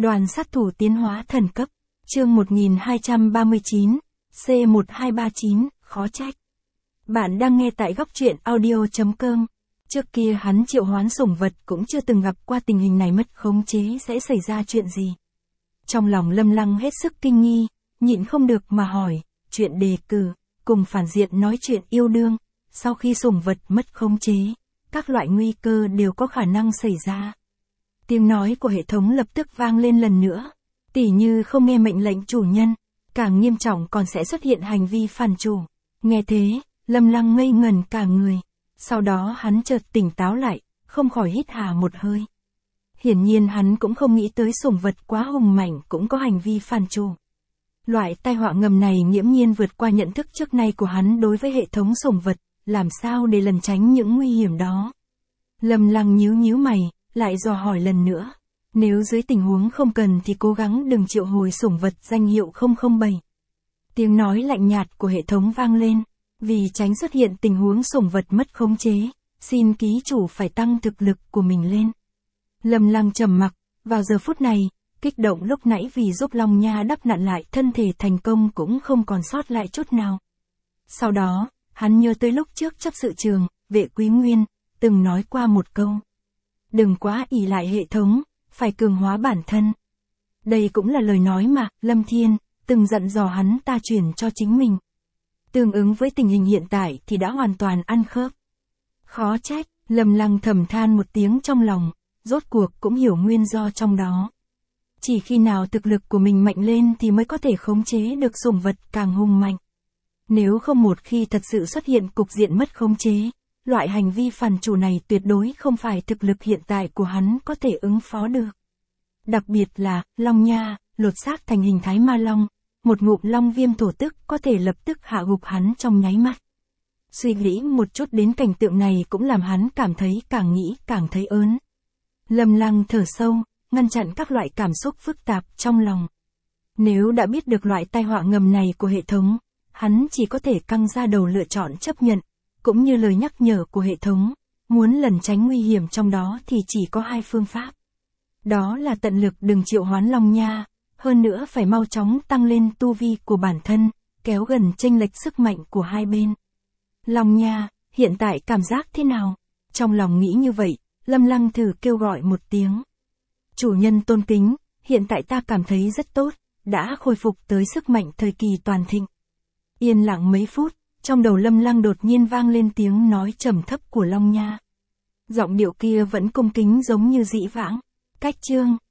Đoàn sát thủ tiến hóa thần cấp, chương 1239, C1239, khó trách. Bạn đang nghe tại góc truyện audio.com. Trước kia hắn triệu hoán sủng vật cũng chưa từng gặp qua tình hình này, mất khống chế sẽ xảy ra chuyện gì. Trong lòng Lâm Lăng hết sức kinh nghi, nhịn không được mà hỏi, chuyện đề cử, cùng phản diện nói chuyện yêu đương, sau khi sủng vật mất khống chế, các loại nguy cơ đều có khả năng xảy ra. Tiếng nói của hệ thống lập tức vang lên lần nữa, tỉ như không nghe mệnh lệnh chủ nhân, càng nghiêm trọng còn sẽ xuất hiện hành vi phản chủ. Nghe thế, Lâm Lăng ngây ngẩn cả người, sau đó hắn chợt tỉnh táo lại, không khỏi hít hà một hơi. Hiển nhiên hắn cũng không nghĩ tới sủng vật quá hùng mạnh cũng có hành vi phản chủ. Loại tai họa ngầm này nghiễm nhiên vượt qua nhận thức trước nay của hắn đối với hệ thống sủng vật, làm sao để lẩn tránh những nguy hiểm đó. Lâm Lăng nhíu mày, lại dò hỏi lần nữa. Nếu dưới tình huống không cần thì cố gắng đừng triệu hồi sủng vật danh hiệu 007. Tiếng nói lạnh nhạt của hệ thống vang lên. Vì tránh xuất hiện tình huống sủng vật mất khống chế, xin ký chủ phải tăng thực lực của mình lên. Lâm Lăng trầm mặc, vào giờ phút này, kích động lúc nãy vì giúp Long Nha đắp nặn lại thân thể thành công cũng không còn sót lại chút nào. Sau đó, hắn nhớ tới lúc trước chấp sự trường, Vệ Quý Nguyên, từng nói qua một câu. Đừng quá ỷ lại hệ thống, phải cường hóa bản thân. Đây cũng là lời nói mà Lâm Thiên từng dặn dò hắn ta truyền cho chính mình. Tương ứng với tình hình hiện tại thì đã hoàn toàn ăn khớp. Khó trách, Lâm Lăng thầm than một tiếng trong lòng, rốt cuộc cũng hiểu nguyên do trong đó. Chỉ khi nào thực lực của mình mạnh lên thì mới có thể khống chế được sủng vật càng hung mạnh. Nếu không một khi thật sự xuất hiện cục diện mất khống chế, loại hành vi phản chủ này tuyệt đối không phải thực lực hiện tại của hắn có thể ứng phó được. Đặc biệt là, Long Nha, lột xác thành hình thái ma long, một ngụm long viêm thổ tức có thể lập tức hạ gục hắn trong nháy mắt. Suy nghĩ một chút đến cảnh tượng này cũng làm hắn cảm thấy càng nghĩ càng thấy ớn. Lâm Lăng thở sâu, ngăn chặn các loại cảm xúc phức tạp trong lòng. Nếu đã biết được loại tai họa ngầm này của hệ thống, hắn chỉ có thể căng ra đầu lựa chọn chấp nhận, cũng như lời nhắc nhở của hệ thống, muốn lẩn tránh nguy hiểm trong đó thì chỉ có hai phương pháp. Đó là tận lực đừng triệu hoán Long Nha, hơn nữa phải mau chóng tăng lên tu vi của bản thân, kéo gần chênh lệch sức mạnh của hai bên. Long Nha, hiện tại cảm giác thế nào? Trong lòng nghĩ như vậy, Lâm Lăng thử kêu gọi một tiếng. Chủ nhân tôn kính, hiện tại ta cảm thấy rất tốt, đã khôi phục tới sức mạnh thời kỳ toàn thịnh. Yên lặng mấy phút, trong đầu Lâm Lăng đột nhiên vang lên tiếng nói trầm thấp của Long Nha. Giọng điệu kia vẫn cung kính giống như dĩ vãng. Cách chương